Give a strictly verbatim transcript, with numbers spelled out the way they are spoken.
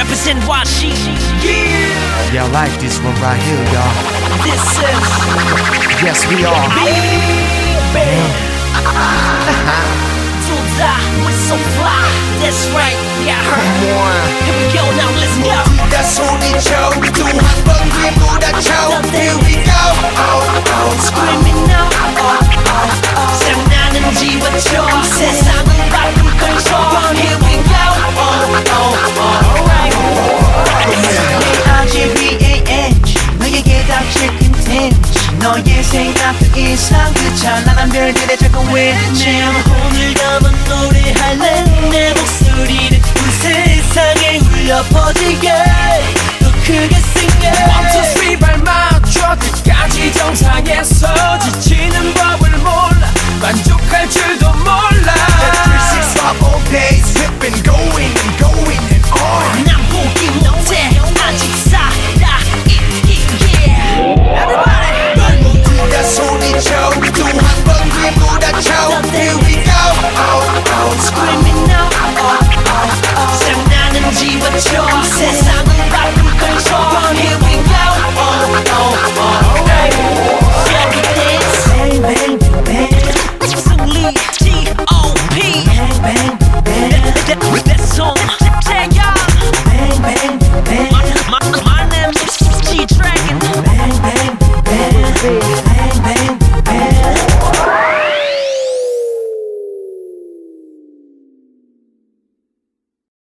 represent Washi. Yeah. Y'all like this one right here, y'all. This is. Yes, we are. Baby. Duda, we're so fly. That's right. Yeah, I heard. Come on. Here we go now. Let's go. 모두다 소리쳐 또 한 번 되돌아쳐. Here we go. Oh, oh, Screaming out. Oh, oh, oh. 장난은 집어쳐. 세상을 바꿀 control. Here we go. Oh, oh, oh. Alright. 내 R G B A H 너에게 닥칠 컨텐츠. 너의 생각도 이상 그 찬란한 별들의 작은 외침. 오늘 담은 노래할래. 내 목소리를 그 세상에 울려 퍼지게 더 크게 sing it. One, two, three 발 맞춰 끝까지 정상에서 지쳐